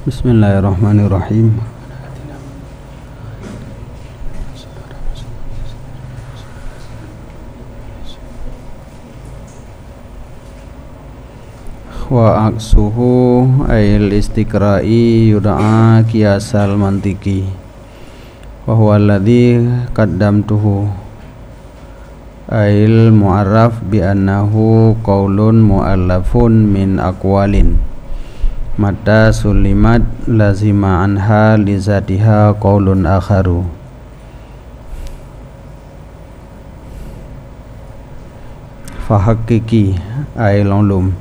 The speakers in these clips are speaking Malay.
Bismillahirrahmanirrahim. Wa aksuhu ail istiqra'i yud'a qiyasal mantiki wa huwa alladhi qaddamtuhu ail mu'arraf bi annahu qaulun mu'allafun min aqwalin mata sulimat lazima anha li zatiha qaulun akharu. Fahaqiqi ail ulum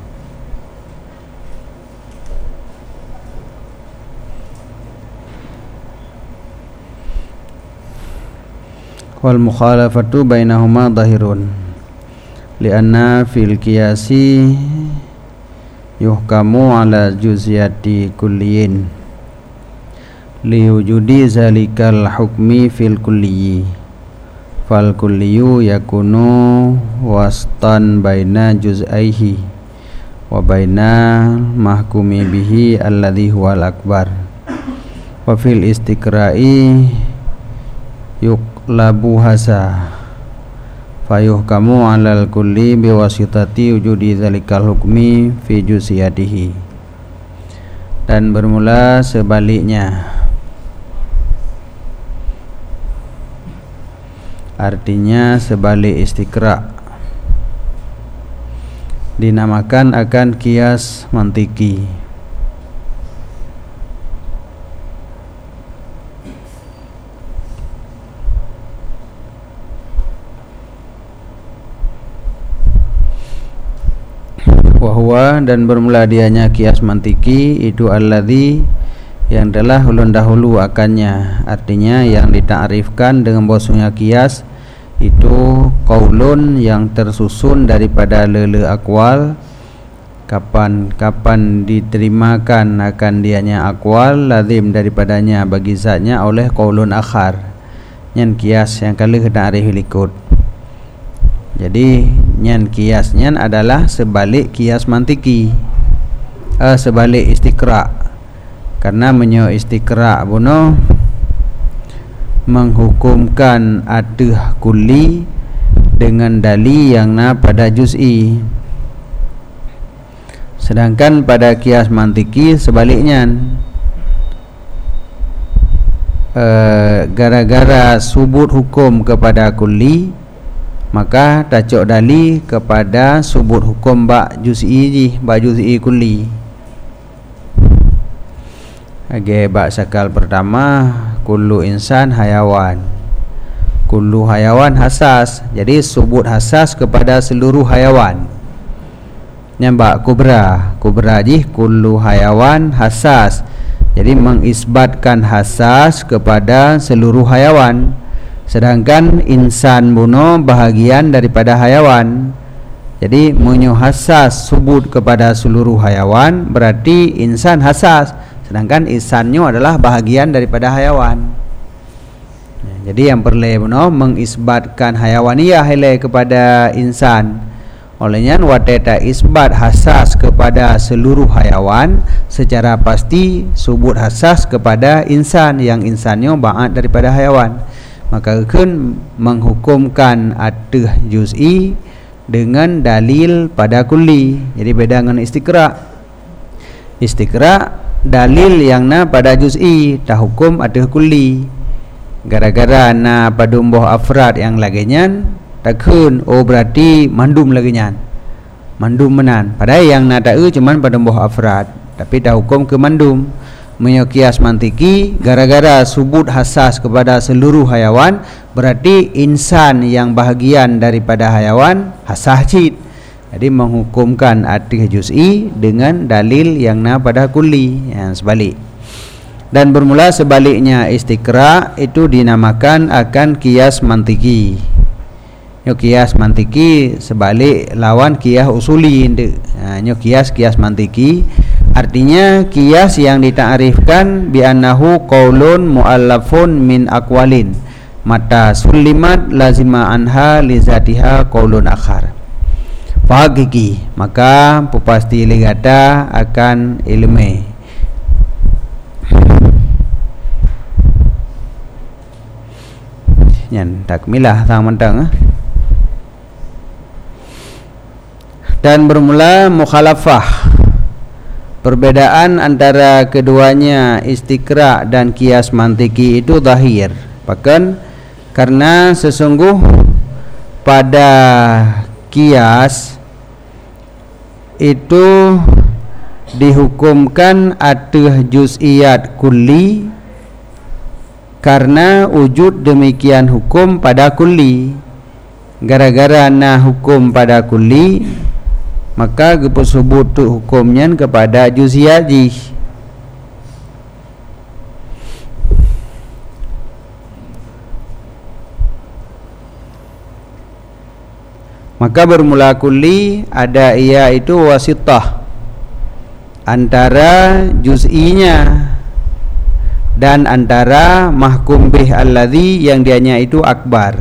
wal mukhalafatu bainahuma dhahirun lianna fil qiyasi yuhkamu ala juz'iyati kulliyin liwujudi zalikal hukmi fil kulliyi fal kulliyu yakunu wastan baina juz'aihi wa baina mahkumi bihi alladhi huwal akbar wa fil istiqra'i yuqlabu hasa fayuhkamu alal kulli biwasitati wujudi zalikal hukmi fi juz'iyatihi. Dan bermula sebaliknya, artinya sebalik istiqra dinamakan akan qiyas mantiki. Wahwa dan bermula dianya qiyas mantiki itu alladzi yang telah ulun dahulu akannya, artinya yang ditakrifkan dengan bahwasanya qiyas itu qaulun yang tersusun daripada lele akwal, kapan diterimakan akan dianya akwal lazim daripadanya bagi zatnya oleh qaulun akhar nyan qiyas yang kali takrif likut. Jadi nyan qiyas nyan adalah sebalik qiyas mantiki, sebalik istiqra. Karena menyo istiqra buno menghukumkan aduh kulli dengan dali yang na pada juz'i. Sedangkan pada qiyas mantiki sebaliknya, gara-gara subut hukum kepada kulli maka tacok dali kepada subut hukum bak juz'i kulli. Bak sakal pertama kullu insan hayawan, kullu hayawan hasas, jadi subut hasas kepada seluruh hayawan. Nyambak kubra jih kullu hayawan hasas, jadi mengisbatkan hasas kepada seluruh hayawan. Sedangkan insan buno bahagian daripada hayawan. Jadi menyo hasas subut kepada seluruh hayawan berarti insan hasas, sedangkan insannya adalah bahagian daripada hayawan. Jadi yang perlu buno mengisbatkan hayawaniyah hele kepada insan. Olehnya wateta isbat hasas kepada seluruh hayawan, secara pasti subut hasas kepada insan yang insannya ba'at daripada hayawan. Maka akan menghukumkan aduh juz'i dengan dalil pada kulli. Jadi beda dengan istiqra. Istiqra dalil yang na pada juz'i, tak hukum aduh kulli. Gara-gara na pada umboh afrad yang laginya takun, oh berarti mandum laginya, mandum menan. Padahal yang na ta'u cuman pada umboh afrad, tapi tak hukum ke mandum. Menyo qiyas mantiki gara-gara subut hasas kepada seluruh hayawan berarti insan yang bahagian daripada hayawan hasah cid. Jadi menghukumkan aduh juz'i dengan dalil yang na pada kulli, yang sebalik. Dan bermula sebaliknya istiqra itu dinamakan akan qiyas mantiki. Nyo qiyas mantiki sebalik lawan qiyas usuli. Nyo qiyas mantiki artinya qiyas yang ditakrifkan bi annahu qaulun muallafun min aqwalin mata sulimat lazima anha li zatiha qaulun akhar. Fahaqiki, maka pupasti ligata akan ilmu Yan takmilah tang mentang. Dan bermula mukhalafah. Perbedaan antara keduanya istiqra' dan qiyas mantiki itu zahir. Bahkan karena sesungguh pada qiyas itu dihukumkan atas juz'iyat kulli karena wujud demikian hukum pada kulli. Gara-gara na hukum pada kulli, maka sebut tu hukumnya kepada juz'iyat ji. Maka bermula kulli ada ia itu wasitah antara juz'inya dan antara mahkum bih alladhi yang dianya itu akbar.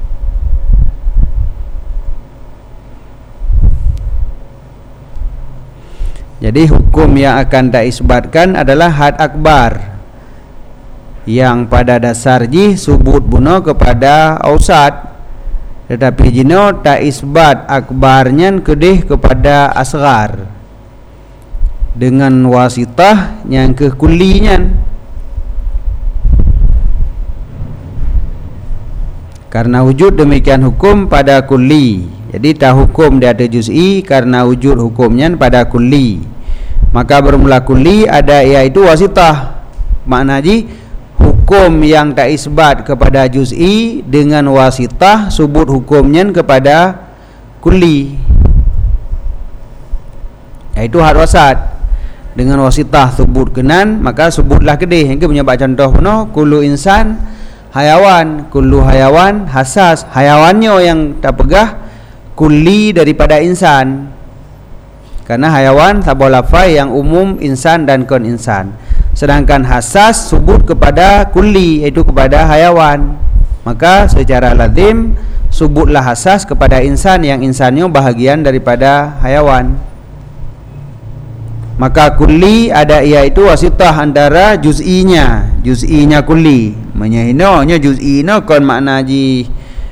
Jadi hukum yang akan diisbatkan adalah had akbar yang pada dasar ji subut buno kepada ausat, tetapi jino tak isbat akbarnya kedih kepada asghar dengan wasitah yang ke kullinya. Karena wujud demikian hukum pada kulli, jadi tak hukum dia ada juz'i karena wujud hukumnya pada kulli. Maka bermula kulli ada iaitu wasitah. Makna ji hukum yang tak isbat kepada juz'i dengan wasitah subut hukumnya kepada kulli, iaitu had wasat. Dengan wasitah subut kenan, maka subutlah kedih. Yang menyebab contoh penuh kullu insan hayawan, kullu hayawan hasas. Hayawannya yang tak pegah kulli daripada insan, karena hayawan sabah lafai yang umum insan dan kon insan. Sedangkan hasas subut kepada kulli, iaitu kepada hayawan. Maka secara lazim subutlah hasas kepada insan yang insannya bahagian daripada hayawan. Maka kulli ada iaitu wasitah antara juz'inya kulli. Menyahinonya juz'ina kon makna ji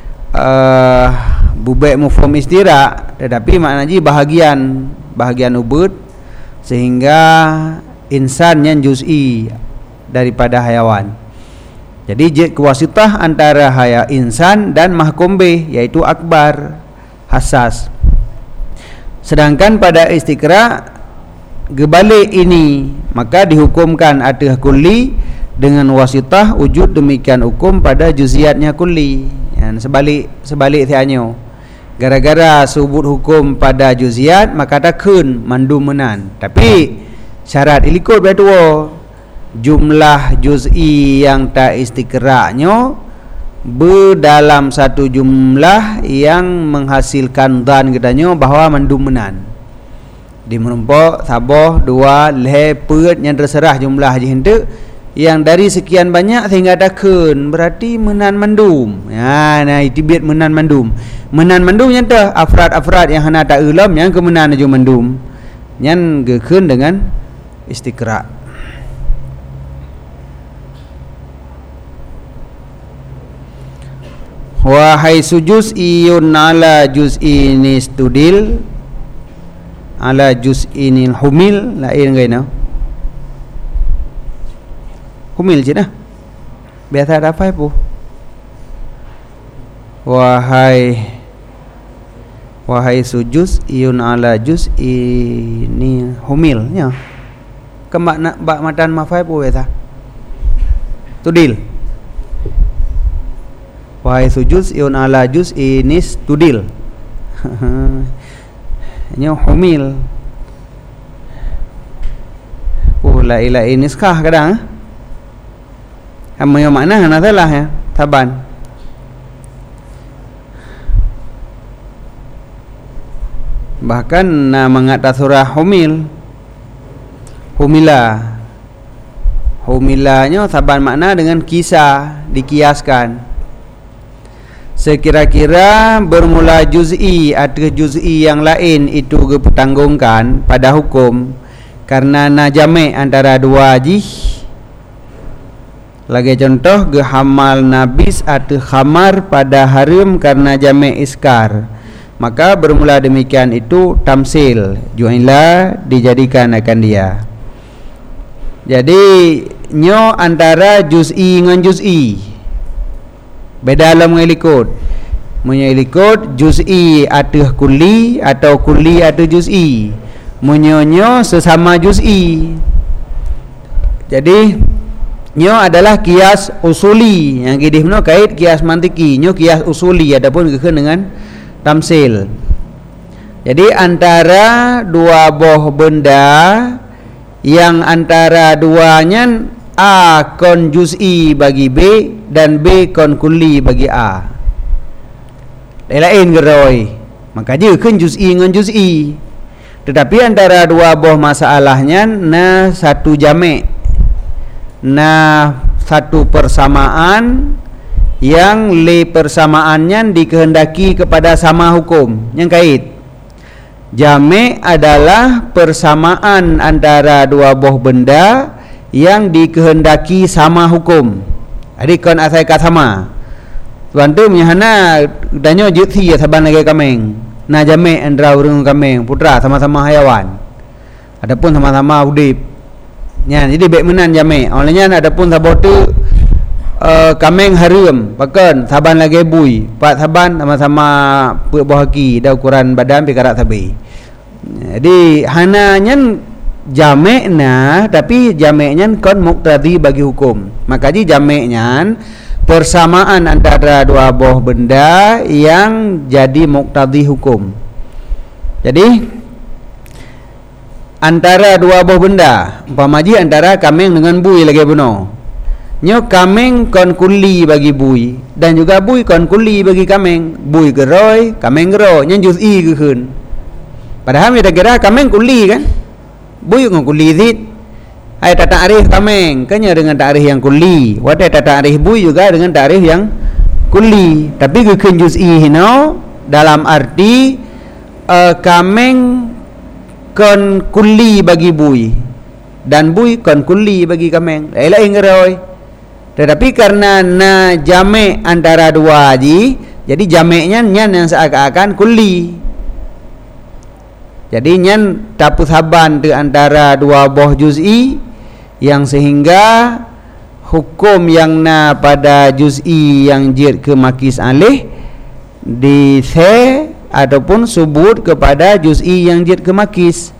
bubek mufhum istira', tetapi makna ji bahagian ubud, sehingga insan yang juz'i daripada hayawan. Jadi wasitah antara insan dan mahkum bih, yaitu akbar, hasas. Sedangkan pada istiqra' gebalik ini, maka dihukumkan atas kulli dengan wasitah wujud demikian hukum pada juz'iyatnya kulli. Yang sebalik tianyo. Gara-gara subut hukum pada juz'iyat, maka takun mandum menan. Tapi syarat ilikut berdua, jumlah juz'i yang tak istiqra'nya berdalam satu jumlah yang menghasilkan dhan katanya bahawa mandum menan. Di merumpok sabah dua leh perut yang terserah jumlah je hendak, yang dari sekian banyak sehingga takun berarti menan mandum. Nah itu biat menan mandum. Menan mandum yang dah afrad yang hana tak ulam yang kemenan aja mandum. Yang gekun dengan istiqra'. Wahai sujuz'iyun ala juz'ini studil ala juz'inil humil, lain gaina humil je dah, biasa ada apa ibu. Wahai sujuz'iyun ala juz'ini humil nya ke makna bak matan mafai ibu biasa tudil. Wahai sujuz'iyun ala juz'ini studil nya humil. La ilaha ini skah kadang yang makna hana salah ya taban. Bahkan mengata surah humilanya taban makna dengan kisah, dikiaskan. Sekira-kira bermula juz'i atau juz'i yang lain itu dipertanggungkan pada hukum karena najame antara dua jih Lagi contoh gehamal nabis atau khamar pada haram karena jami' iskar, maka bermula demikian itu tamsil, ju'ila dijadikan akan dia. Jadi nyo antara juz'i dengan juz'i beda dalam mengilikut. Mengilikut juz'i atau kulli atau kulli atau juz'i. Menyo sesama juz'i. Jadi nyo adalah kias usuli, yang kidih no kait kias mantiki, nyo kias usuli adapun keun dengan tamsil. Jadi antara dua boh benda yang antara duanya A kon juz'i bagi B dan B kon kulli bagi A. Lain geroi. Maka dia keun juz'i dengan juz'i. Tetapi antara dua boh masalahnya na satu jami', nah satu persamaan yang le persamaannya dikehendaki kepada sama hukum. Yang kait jami' adalah persamaan antara dua buah benda yang dikehendaki sama hukum. Adik kon asai kat sama. Tuan tu menyahana danyo juthi ya saban lagi kameng. Nah jami' antara urang kameng putra sama-sama hayawan. Adapun sama-sama udip. Ya, jadi baik menan jami'. Olehnya adapun sabotu kameng harum, pakan saban lagi bui, pak saban sama-sama bahaki dah ukuran badan pikarat sabi. Jadi hananya jami' tapi jami'nya kon muqtadi bagi hukum. Maka ji jami'nya persamaan antara dua buah benda yang jadi muqtadi hukum. Jadi antara dua buah benda, umpamaji antara kameng dengan bui lagi buno. Nyo kameng kon kulli bagi bui dan juga bui kon kulli bagi kameng. Bui geroi, kameng geroi, nyen juz'i keun. Padahal kita kira kameng kulli kan? Bui kon kulli zit. Ai tata arif kameng, kanya dengan ta'rif yang kulli. Wadai tata arif bui juga dengan ta'rif yang kulli. Tapi keun juz'i hino dalam arti kameng kon kulli bagi bui dan bui kon kulli bagi kameng. Lain ngeroi. Tetapi karena na jami' antara dua ji, jadi jami'nya nyan yang seakan-akan kulli. Jadi nyan tapu saban tu antara dua buah juz'i yang sehingga hukum yang na pada juz'i yang jid ke makis alih di se ataupun subut kepada juz'i yang jid ke makis.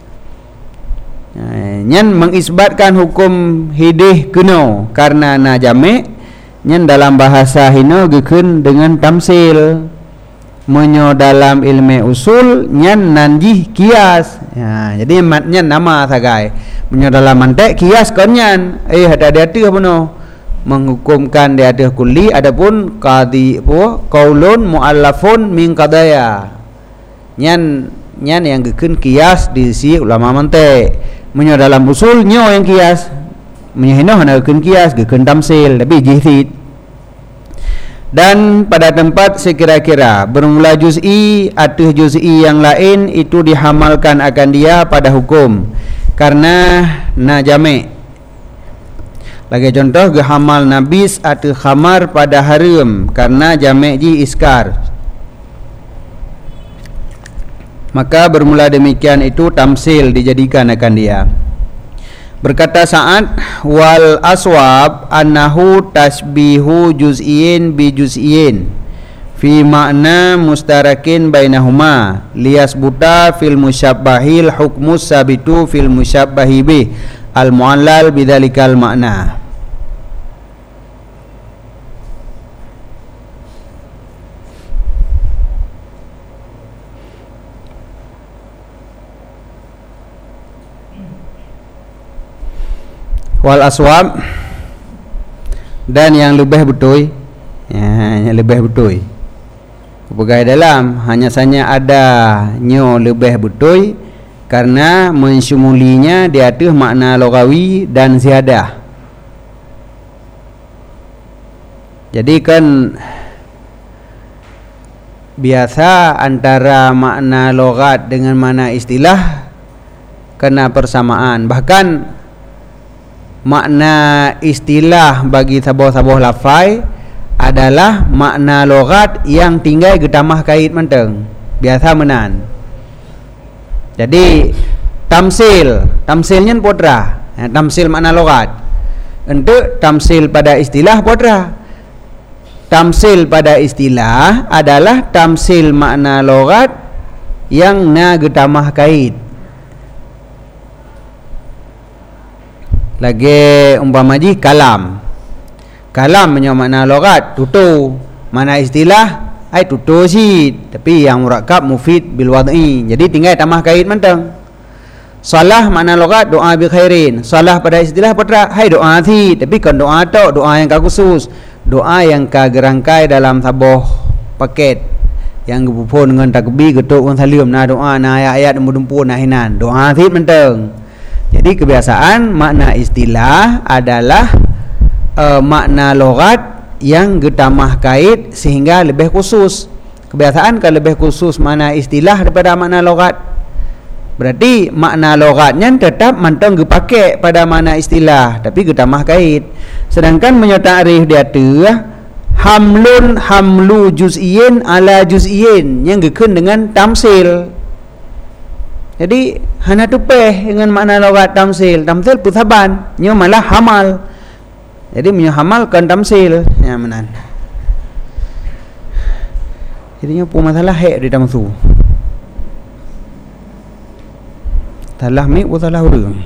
Nyan mengisbatkan hukum hidih kuno karena na jami'. Nyan dalam bahasa hino gekeun dengan tamsil. Menyo dalam ilmu usul nyan nanjih kias. Jadi matnya nama sagai. Menyo dalam mantek kias konyan. Hati-hati apa no? Menghukumkan dia ada kulli adapun qadi qaulun muallafun min qadaya. Nyan yang gekeun kias di si ulama mantek. Menyo dalam usul nyo yang kias. Menyo hino hana gekeun kias, gekeun tamsil tapi jihid. Dan pada tempat sekira-kira bermula juz'i atau juz'i yang lain itu dihamalkan akan dia pada hukum karena na jami'. Lagi contoh gehamal nabis atau khamar pada haram karena jami' ji iskar. Maka bermula demikian itu tamsil dijadikan akan dia. Berkata Sa'ad, wal aswab annahu tasbihu juz'in bi juz'in fi makna mustarakin bainahuma liyasbuta fil musyabbahil hukmus sabitu fil musyabbahi bih al mu'allal bidzalikal makna. Wal aswab dan yang lebih betul, yang lebih betul. Berbagai dalam hanya saja ada nyo lebih betul karena mensumulinya di atas makna logawi dan ziyadah. Jadi kan biasa antara makna logat dengan makna istilah kena persamaan. Bahkan makna istilah bagi sabuh-sabuh lafai adalah makna logat yang tinggal getamah kait menteng biasa menan. Jadi tamsilnya podra, tamsil makna logat. Untuk tamsil pada istilah podra. Tamsil pada istilah adalah tamsil makna logat yang na getamah kait. Lagi umpama ji kalam punya makna logat tutu, mana istilah ai tutu si, tapi yang murakkab mufid bil wad'i, jadi tinggal tambah kait menteng. Salah makna logat doa bi khairin, salah pada istilah patra hai doa thi, tapi kan doa tok, doa yang ka khusus, doa yang ka gerangkai dalam sabuh paket yang gepupun dengan takbir getuk dengan salim, nah doa nah ayat-ayat dempu nah hinan doa thi menteng. Jadi kebiasaan makna istilah adalah makna logat yang getamah kait sehingga lebih khusus. Kebiasaan kan lebih khusus makna istilah daripada makna logat. Berarti makna logatnya tetap mantong dipakai pada makna istilah tapi getamah kait. Sedangkan menyatakan dia tu hamlu juz'iyyin ala juz'iyyin yang gekun dengan tamsil. Jadi hana tupeh dengan makna logat tamsil putaban nya malah hamal. Jadi menyahamalkan tamsil nya menan. Jadinya pu masalah hek di tamsu. Talah mi utalah urang.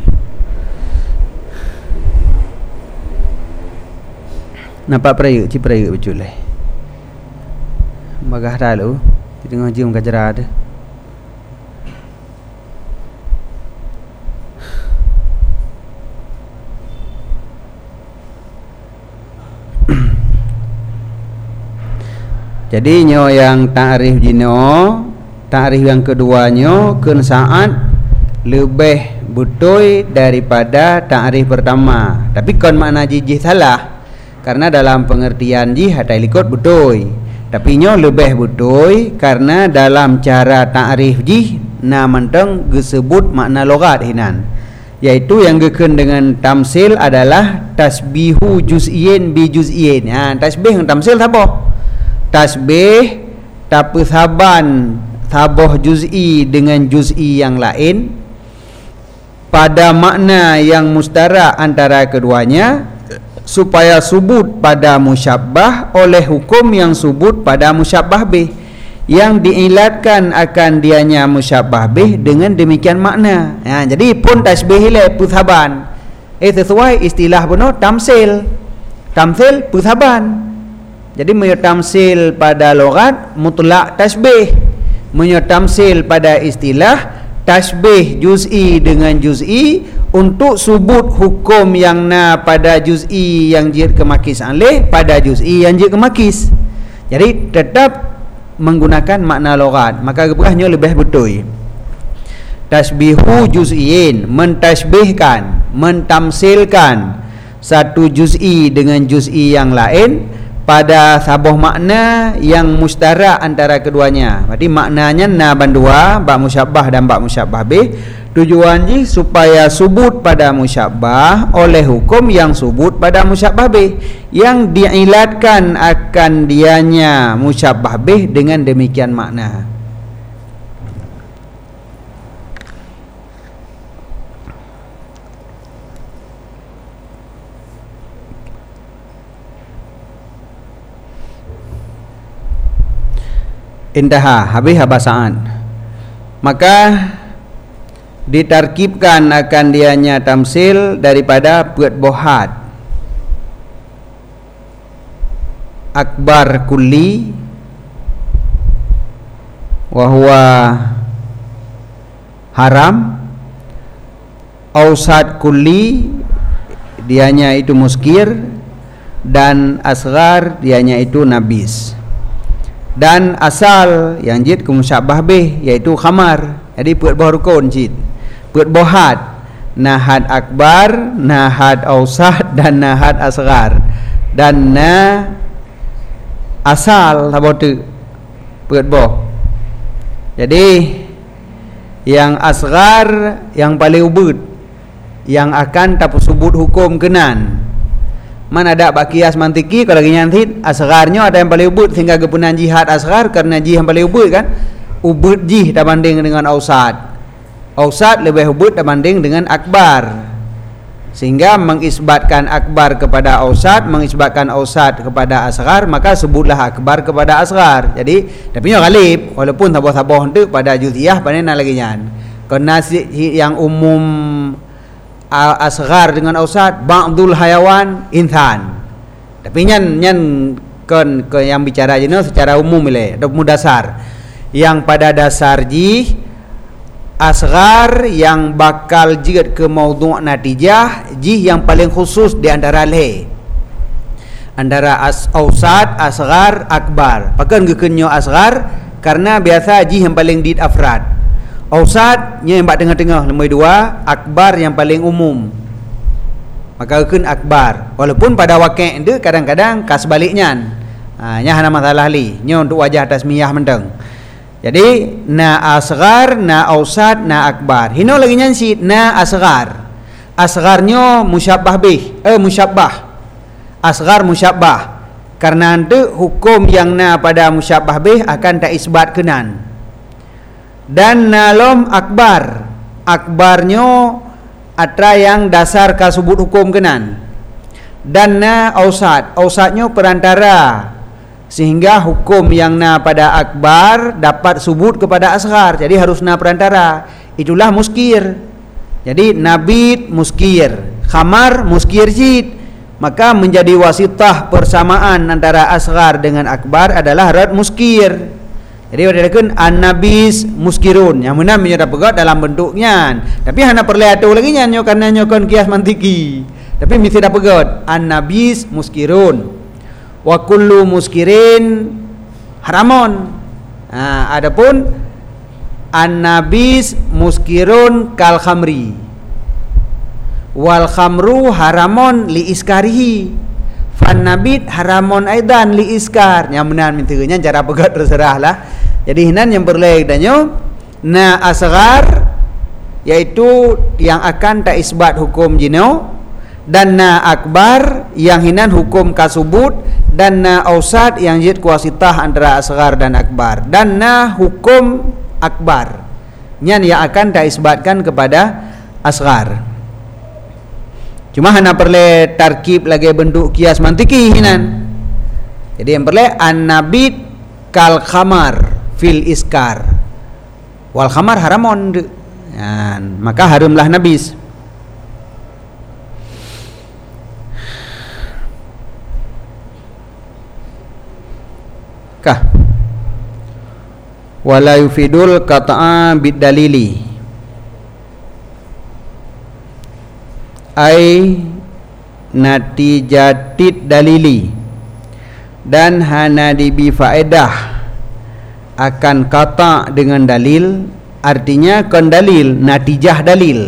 Nampak peraya, ci peraya betul lah. Bagah dah lu, tengah jium kajara ada. Jadi nyo yang ta'rif jino, ta'rif yang keduanya kun saat lebih betul daripada ta'rif pertama. Tapi kon makna jijih salah. Karena dalam pengertian jih ada likut betul. Tapi nyo lebih betul karena dalam cara ta'rif jih na menteng disebut makna logat hinan. Yaitu yang gekun dengan tamsil adalah tasbihu juz'iyyin bi juz'iyyin. Tasbih dengan tamsil apa? Tasbih tapi saban saboh juz'i dengan juz'i yang lain pada makna yang mustarak antara keduanya supaya subut pada musyabbah oleh hukum yang subut pada musyabbah bih yang diilatkan akan dianya musyabbah bih dengan demikian makna. Jadi pun tasbih le pusaban sesuai istilah benar tamsil pusaban. Jadi menyatamsil pada logat mutlak tasbih, menyatamsil pada istilah tasbih juz'i dengan juz'i untuk subut hukum yang na pada juz'i yang jid kemakis alih pada juz'i yang jid kemakis. Jadi tetap menggunakan makna logat, maka keberahnya lebih betul. Tasbihu juz'iyyin, mentasbihkan, mentamsilkan satu juz'i dengan juz'i yang lain pada sabuh makna yang mustarak antara keduanya. Berarti maknanya na bandua ba musyabbah dan ba musyabbah bih. Tujuannya supaya subut pada musyabbah oleh hukum yang subut pada musyabbah bih yang diilatkan akan dianya musyabbah bih dengan demikian makna. Intaha, habis habasaan. Maka ditarkibkan akan dianya tamsil daripada buat bohat akbar kulli wahwa haram, ausad kulli dianya itu muskir, dan asghar dianya itu nabis. Dan asal yang jid ke musyabbah bih yaitu khamar. Jadi buat boh rukun jid, buat bohat nahad akbar, nahad ausad dan nahad asghar. Dan na asal sabotu buat boh. Jadi yang asghar yang paling ubud, yang akan tak sebut hukum kenan. Man ada bak kias mantiki kalau nyantit asgharnya ada yang paling ubud sehingga kepunan jihad asghar karena jih yang paling ubud kan. Ubud jih tak banding dengan ausad. Ausad lebih ubud tak banding dengan akbar. Sehingga mengisbatkan akbar kepada ausad, mengisbatkan ausad kepada asghar, maka sebutlah akbar kepada asghar. Jadi tapi nya galib walaupun tabah-tabah hendak pada juz'iyah panena lagi nyan. Kerana yang umum asghar dengan ausad ba'dul hayawan insan. Tapi nyan ke yang bicara je secara umum le, ada dasar. Yang pada dasar ji asghar yang bakal jigat ke maudhu' natijah ji yang paling khusus di antara le. Antara ausad, asghar, akbar. Pakan gekenyo asghar karena biasa ji yang paling dit afrad. Ausad nya yang bak tengah-tengah nombor 2, akbar yang paling umum. Maka keun akbar. Walaupun pada wakil itu kadang-kadang kas baliknya. Nya hana masalah li. Nya untuk wajah tasmiyah menteng. Jadi na asghar, na ausad, na akbar. Hino lagi nyansi na asghar. Asgharnya musyabbah bih, musyabbah. Asghar musyabbah. Karena itu hukum yang na pada musyabbah bih akan tak isbat kenan. Dan nalom akbar, akbarnya atra yang dasar kasubut hukum kenan. Dan na ausad, ausadnya perantara sehingga hukum yang na pada akbar dapat subut kepada asghar. Jadi harus na perantara. Itulah muskir. Jadi nabit muskir, khamar muskir jid. Maka menjadi wasitah persamaan antara asghar dengan akbar adalah rad muskir. Jadi wadakan an-nabis muskirun yang mana menyerap pegat dalam bentuknya. Tapi hana perlihatau lagi nyo karena nyokon kias mantiki. Tapi mesti dapat pegat an-nabis muskirun. Wa kullu muskirin haramon. Adapun an-nabis muskirun kal khamri. Wal khamru haramon li iskarihi. Fan nabit haramon aidan li iskar. Yang benar mintiganya cara pegat terserah lah. Jadi hinan yang berlaik danyo na asghar yaitu yang akan tak isbat hukum jino, dan na akbar yang hinan hukum kasubut, dan na ausad yang jid kuasitah antara asghar dan akbar, dan na hukum akbar nyan yang akan tak isbatkan kepada asghar. Cuma hana perle tarkib lagi bentuk kias mantiki hinan. Jadi yang perle an-nabit kal khamar fil iskar. Wal khamar haramon. Maka haramlah nabis. Kah? Wala yufidul qata'a bid dalili. Ai natijatid dalili, dan hana dibi faedah akan kata dengan dalil, artinya kon dalil natijah dalil.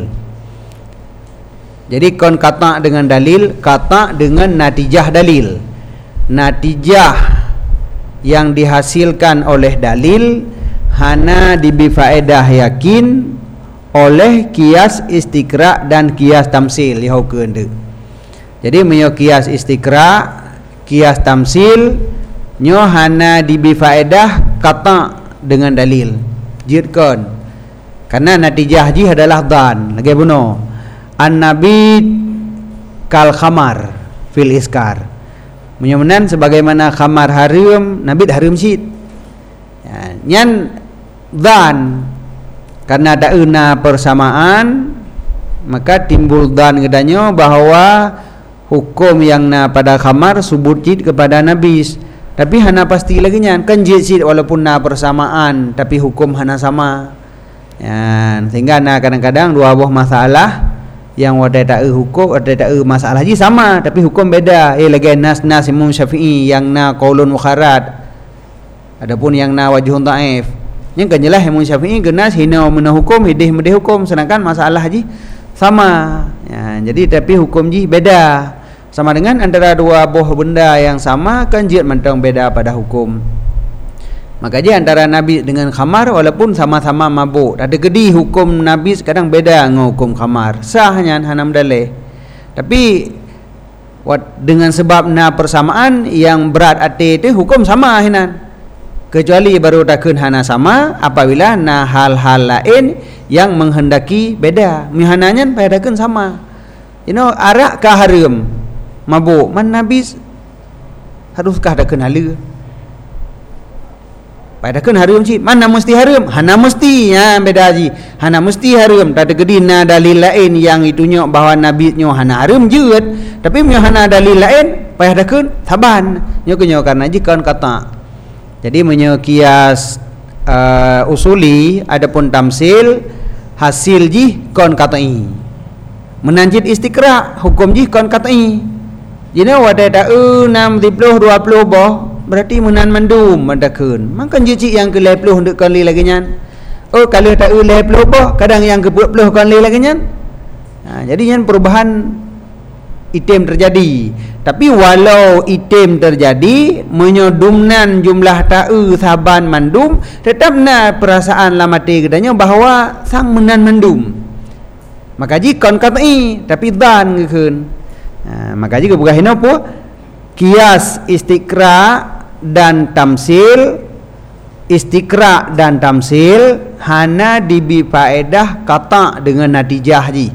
Jadi kon kata dengan dalil, kata dengan natijah dalil. Natijah yang dihasilkan oleh dalil hana dibi faedah yakin oleh kias istikra dan kias tamsil ya hukeun. Jadi menyo kias istikra, kias tamsil nyo hana dibi faedah kata dengan dalil jidkon. Karena natijah ji adalah dhan lagi buno. An-nabi kal khamar fil iskar. Menyemenan sebagaimana khamar harum, nabit harum sid. Nyan dhan. Karena ada una persamaan, maka timbul dan gedanyo bahwa hukum yang na pada khamar subut jid kepada nabis. Tapi hana pasti lagi nyan kan jid walaupun na persamaan tapi hukum hana sama. Sehingga na kadang-kadang dua buah masalah yang wadai hukum wadai masalah ji sama tapi hukum beda. Lagi nas Imam Syafi'i yang na qaulun mukharad. Adapun yang na wajhun dhaif. Yang kan jelas Imam Syafi'i genas hina mena hukum hidih medih hukum, sedangkan masalah ji sama. Jadi tapi hukum ji beda. Sama dengan antara dua buah benda yang sama kan jid mentang beda pada hukum. Maka je antara Nabi dengan khamar walaupun sama-sama mabuk. Ada gedi hukum Nabi sekarang beda dengan hukum khamar. Sahnya hanam dalih. Tapi dengan sebab na persamaan yang berat ati itu hukum sama hinan. Kecuali baru takun hana sama apabila na hal-hal lain yang menghendaki beda. Mihananya pada takun sama. Arak kah haram mabuk. Man Nabi haruskah takun hala? Padahal haram cik. Mana mesti haram? Hana mesti. Ya, beda haji. Hana mesti haram. Tak ada gedina dalil lain yang itunya bahawa Nabi nyo hana haram je. Tapi nyo hana dalil lain, padahal taban. Nyo kenyo karena jika kata. Jadi menyo kias usuli adapun tamsil hasil ji kon katai. Menanjid istiqra hukum ji kon katai. Jadi wada da 60 20 boh berarti menan mandum mandakun. Makan jicik yang ke 10 untuk kali lagi nyan. Kalau tak 10 boh kadang yang ke 20 kali lagi nyan. Jadi nyan perubahan item terjadi. Tapi walau item terjadi menyodumnan jumlah ta'u saban mandum, tetapna perasaan lamati kedanya bahawa sang menan mandum. Maka jika katai tapi dan keun. Maka jika bukan apa kias istiqra dan tamsil. Istiqra dan tamsil hana dibi faedah kata dengan natijah ji.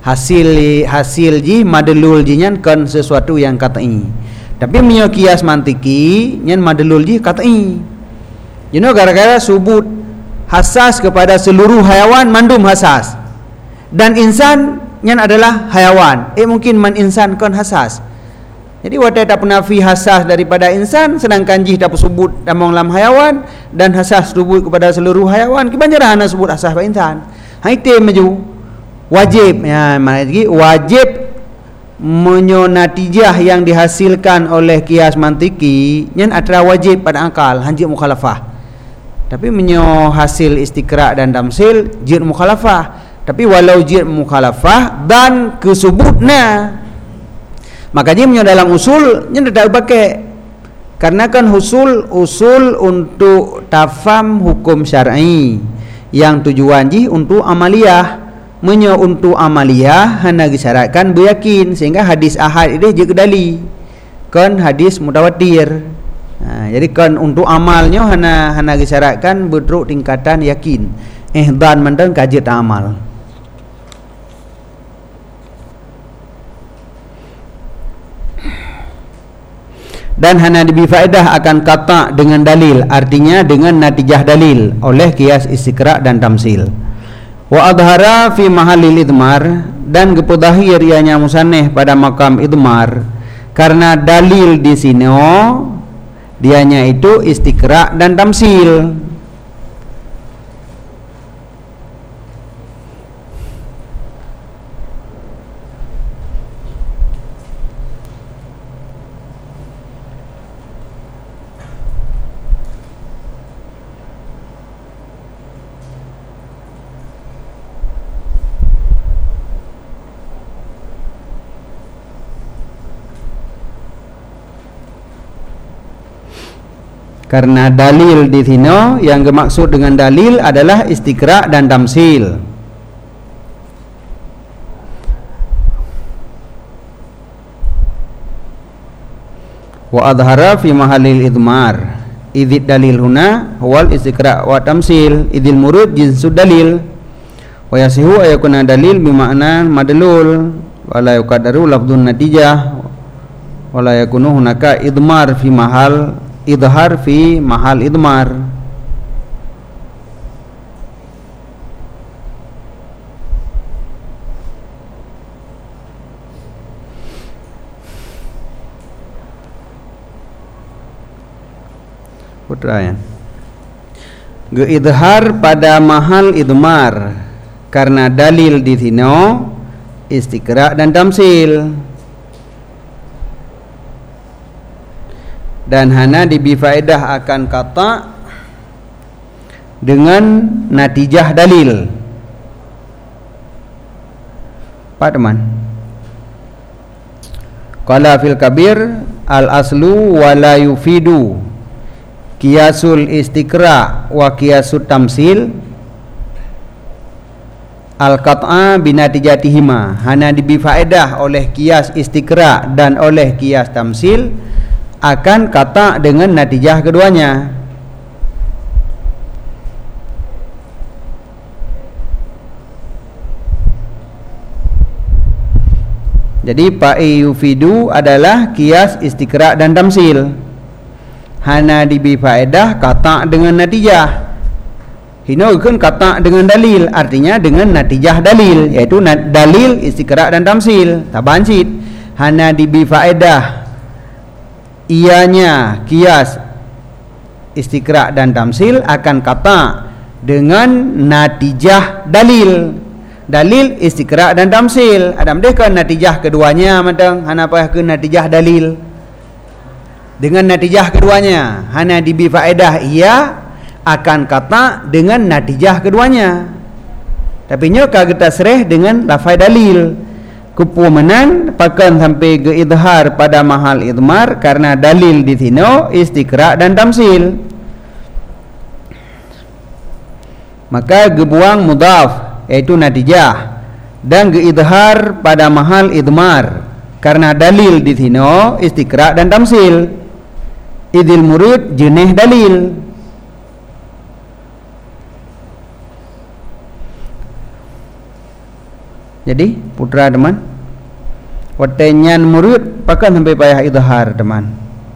Hasil ji madlul ji nyan kan sesuatu yang katai. Tapi menyo kias mantiki nyan madlul ji katai. Gara-gara subut hasas kepada seluruh hayawan mandum hasas. Dan insan nyan adalah hayawan. Mungkin man insan kan hasas. Jadi wata tak penafi hasas daripada insan, sedangkan jih tak sebut damang lam hayawan dan hasas sebut kepada seluruh hayawan. Kebanyakan hana sebut hasas pada insan. Haite maju wajib ya, lagi wajib menyo natijah yang dihasilkan oleh kias mantiki nyan atra wajib pada akal hanjit mukhalafah. Tapi menyo hasil istiqra dan tamsil jid mukhalafah. Tapi walau jid mukhalafah dan kesebutna, makanya menyo dalam usul nyan tidak pakai. Karena kan usul untuk tafam hukum syar'i yang tujuan ji untuk amaliyah. Menyo untuk amaliyah hana disyaratkan beryakin, sehingga hadis ahad ini je kedali kan hadis mutawatir. Jadi kan untuk amalnya hana disyaratkan berteruk tingkatan yakin. Dan mendan kajit amal. Dan hana dibi faedah akan kata dengan dalil, artinya dengan natijah dalil oleh kias istiqra dan tamsil. Wa adhara fi mahallil idmar, dan kepudahir ianya musanneh pada makam idmar, karena dalil di sini dianya itu istiqra dan tamsil. Karena dalil di sini yang dimaksud dengan dalil adalah istiqra dan tamsil. Wa adhara fi mahallil idmar. Idzid dalil huna huwal istiqra wa tamsil. Idzil murud jinsud dalil. Wa yasihu ayakuna dalil bima'na madlul wa la yuqaddaru lafdun natijah wa la yakunu hunaka idmar fi mahal idhar fi mahal idmar. Putranya geidhar pada mahal idmar karena dalil di sini istiqra dan tamsil. Dan hana dibi faedah akan kata dengan natijah dalil. Pak teman, qala fil kabir al aslu wa la yufidu Qiyasul istiqra wa qiyasut tamsil al-qat'a binatijatihima, hana dibi faedah oleh qiyas istiqra dan oleh qiyas tamsil akan qata' dengan natijah keduanya. Jadi pa'i yufidu adalah qiyas istiqra dan tamsil, hana dibi faedah qata' dengan natijah. Hino kan qata' dengan dalil, artinya dengan natijah dalil, iaitu dalil istiqra dan tamsil. Tabansit hana dibi faedah ianya qiyas istiqra dan tamsil akan qata' dengan natijah dalil. Dalil istiqra dan tamsil adam deh kan natijah keduanya matang, hana payah ke natijah dalil. Dengan natijah keduanya hana dibi faedah ia akan qata' dengan natijah keduanya. Tapi nyo kageta sereh dengan lafaz dalil. Kupumenan pakan sampai ke idhar pada mahal idmar karena dalil di sino istiqra dan tamsil. Maka gebuang mudhaf iaitu natijah dan geidhar pada mahal idmar karena dalil di sino istiqra dan tamsil. Idil murid jenih dalil. Jadi putra teman, watenyan murid pakan sampai payah idhar teman.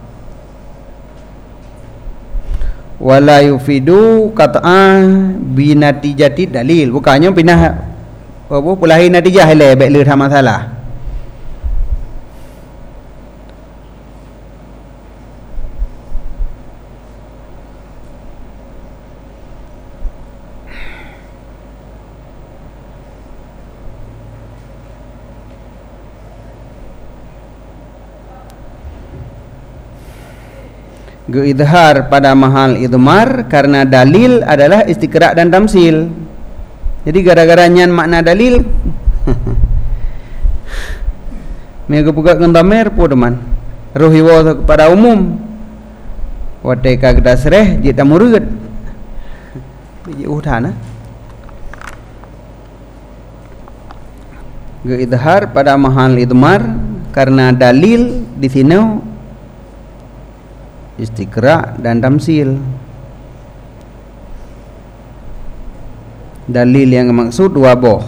Wala yufidu qat'a binatijati dalil, bukannya pindah apa pulahi natijah le baik le tak masalah. Geidhar pada mahal idmar karena dalil adalah istiqra dan tamsil. Jadi gara-gara nyan makna dalil mega buka kendamer po teman ruhiwa kepada umum wate kagda sereh jita murid biji utana. Geidhar pada mahal idmar karena dalil di sini istiqra dan tamsil. Dalil yang maksud waboh.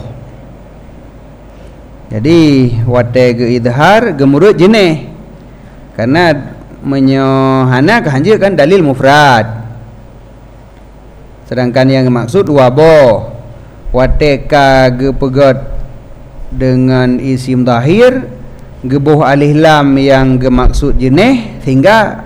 Jadi wate geidhar gemurut jenih karena menyohana kehanjir kan dalil mufrad, sedangkan yang maksud waboh wate ka gepegot dengan isim zahir gebuh alif lam yang gemaksud jenih sehingga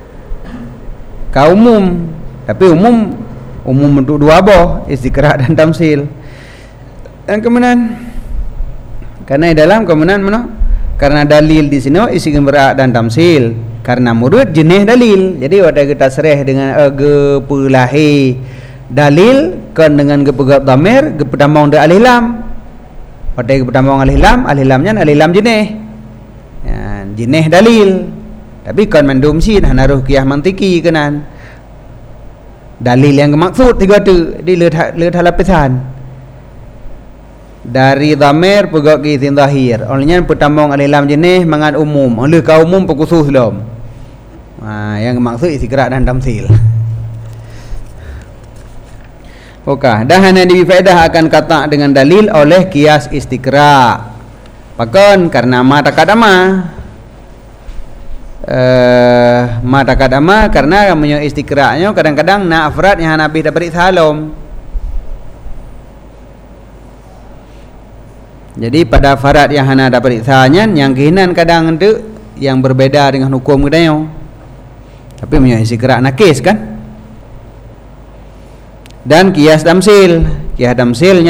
umum, tapi umum untuk dua boh istiqra dan tamsil. Dan kemudian karena dalam kemudian mana? Karena dalil di sini istiqra dan tamsil, karena murid jenis dalil. Jadi ada kita sereh dengan gepulahi dalil kan dengan gepegat dhamir gepetambang de alif lam. Ada gepetambang alif lamnya alif lam jenis. Ya, jenis dalil. Tapi kan mandum sin hanaruh qiyah mantiki kenan dalil yang maksud tiga tu di lihat lapisan dari dhamir pegak ke isim zahir olehnya pertambang alif lam jenis mangan umum oleh ka umum pekusuh lam yang maksud istiqra dan tamsil. Okah dah hanya difaedah akan kata dengan dalil oleh qiyas istiqra pakon karena ma takadama mata kadama karena menyo istiqra'nya kadang-kadang na afrad yang Nabi dapat salom. Jadi pada farad yang hana dapat salnya yang kehinan kadang itu yang berbeda dengan hukum kedayo. Tapi menyo istiqra' nakis kan. Dan qiyas tamsil nya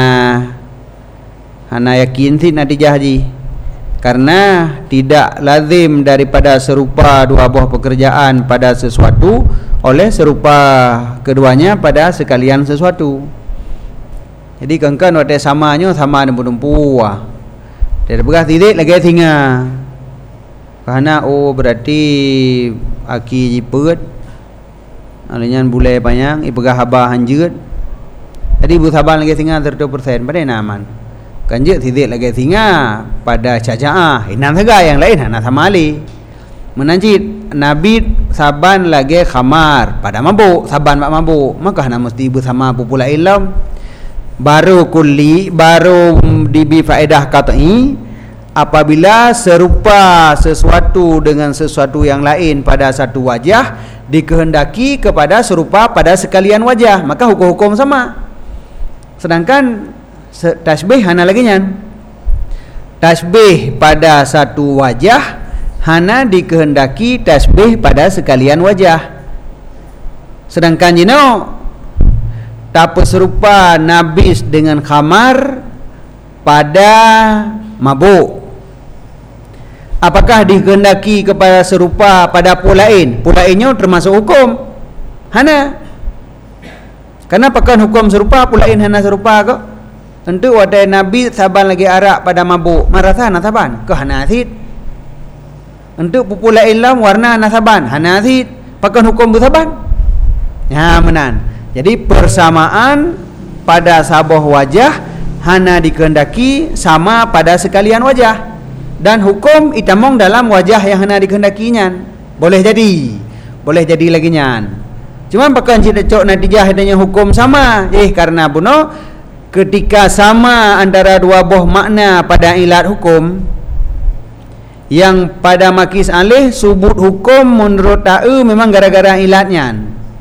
hana yakin sih natijah haji. Karena tidak lazim daripada serupa dua buah pekerjaan pada sesuatu oleh serupa keduanya pada sekalian sesuatu. Jadi kan wate samanya sama nempu-nempu dari begas titik lagi singa karena berarti aki jipet Alinyan bulai panjang ipegah habah hanjut. Jadi ibu saban lagi tinggal 30% pada naman. Kanjut tidak lagi tinggal pada cacaah. Inan saga yang lain hana sama ali. Menanjit Nabi saban lagi khamar pada mabuk, saban mak mabuk. Maka hana mesti ibu sama pula ilm. Baru kulli, baru dibi faedah qat'i apabila serupa sesuatu dengan sesuatu yang lain pada satu wajah dikehendaki kepada serupa pada sekalian wajah, maka hukum-hukum sama. Sedangkan tasbih hana lagi nyan. Tasbih pada satu wajah hana dikehendaki tasbih pada sekalian wajah. Sedangkan jino tak serupa nabis dengan khamar pada mabuk. Apakah dikehendaki kepada serupa pada pulain? Pulainnya termasuk hukum hana. Karena pakan hukum serupa pulain hana serupa kok. Tentu ada Nabi saban lagi arak pada mabuk. Marasa hana saban ke hana asid. Untuk pulain lam warna hana saban hana asid. Pakan hukum bersaban. Ya menan. Jadi persamaan pada sabah wajah hana dikehendaki sama pada sekalian wajah. Dan hukum itamong dalam wajah yang hana dikehendakinya. Boleh jadi lagi nyan. Cuma pakai cok natijah adanya hukum sama. Karena buno ketika sama antara dua buah makna pada ilat hukum, yang pada makis alih subut hukum menurut ta'u memang gara-gara ilatnya,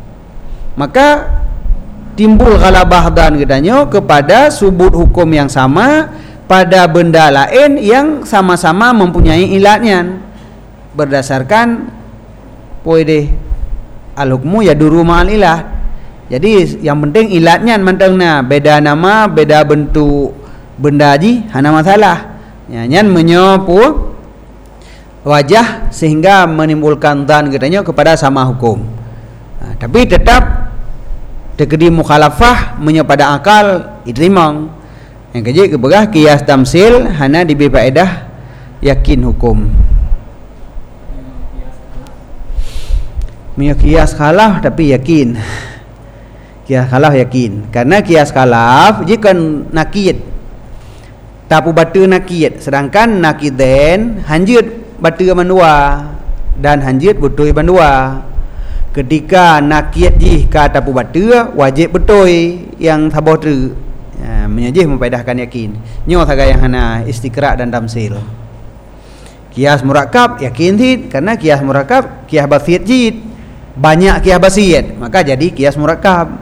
maka timbul ghalabah dan gedanya kepada subut hukum yang sama pada benda lain yang sama-sama mempunyai ilatnya berdasarkan poide al-hukmu ya duru ma'al ilah. Jadi yang penting ilatnya mantengna, beda nama, beda bentuk benda ji hana masalah. Nyan menyopu wajah sehingga menimbulkan dan katanya kepada sama hukum. Tapi tetap tekedi mukhalafah menyepada akal idrimang. Yang keji kebegah qiyas tamsil hana dibi faedah yakin hukum. Qiyas khalaf tapi yakin. Qiyas khalaf yakin. Karena qiyas khalaf jika nakid tapu batu nakid, sedangkan nakiden hanjut batu mandua dan hanjut betul bandua. Ketika nakid ji ka tapu batu wajib betul yang sabah tu. Menyajih memfaedahkan yakin. Nyo saga yang hana istiqra' dan tamsil. Qiyas murakkab yakin tid karena qiyas murakkab qiyas basit jid. Banyak qiyas basit maka jadi qiyas murakkab.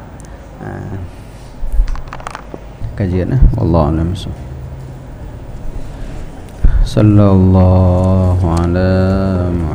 Kajian wallahu a'lam. Sallallahu alaihi